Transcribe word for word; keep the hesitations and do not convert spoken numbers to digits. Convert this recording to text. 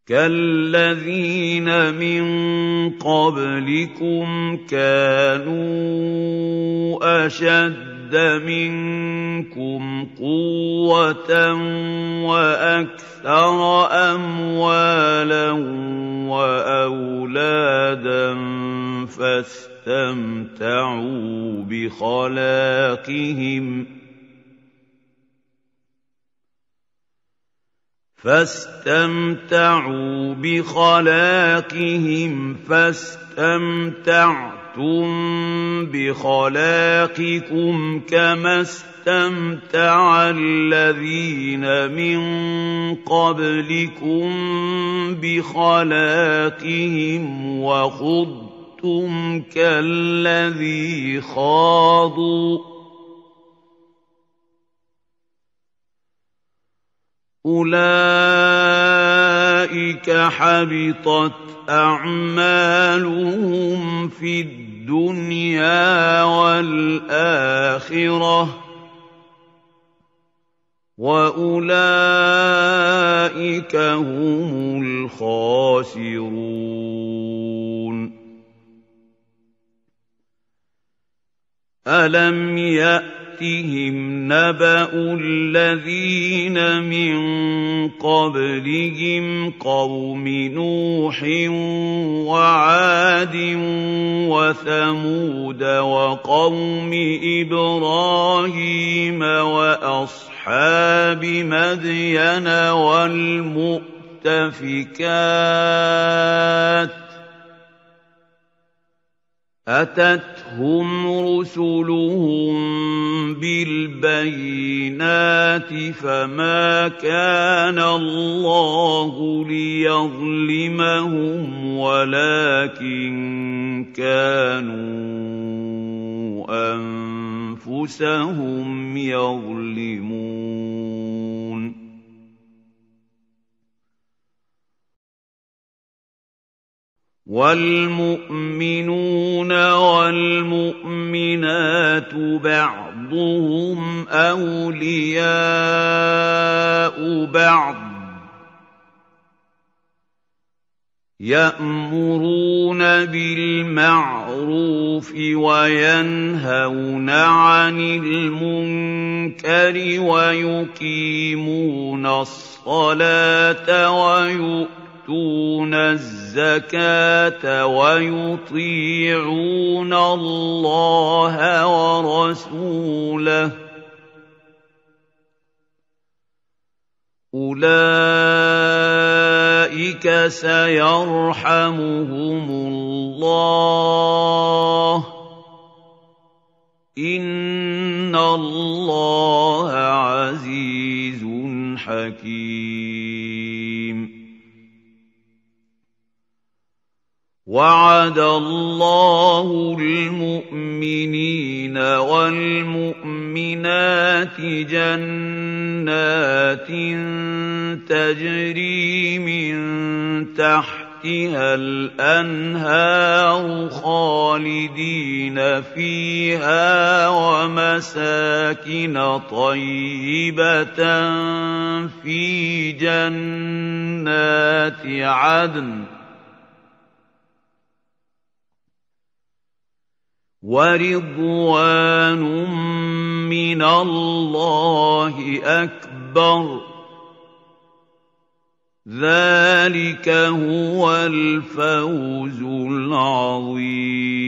كالذين من قبلكم كانوا أشد منكم قوة وأكثر أموالا وأولادا فاستمتعوا بخلاقهم فاستمتعوا بخلاقهم فاستمتعتم بخلاقكم كما استمتع الذين من قبلكم بخلاقهم وخضتم كالذي خاضوا أولئك حبطت أعمالهم في الدنيا والآخرة وأولئك هم الخاسرون ألم يأتهم نبأ الذين من قبلهم قوم نوح وعاد وثمود وقوم إبراهيم وأصحاب مدين والمؤتفكات أتتهم رسلهم بالبينات فما كان الله ليظلمهم ولكن كانوا أنفسهم يظلمون والمؤمنون والمؤمنات بعضهم أولياء بعض يأمرون بالمعروف وينهون عن المنكر ويقيمون الصلاة ويؤمنون يؤتون الزكاة ويطيعون الله ورسوله أولئك سيرحمهم الله إن الله عزيز حكيم وعد الله المؤمنين والمؤمنات جنات تجري من تحتها الأنهار خالدين فيها ومساكن طيبة في جنات عدن ورضوان من الله أكبر ذلك هو الفوز العظيم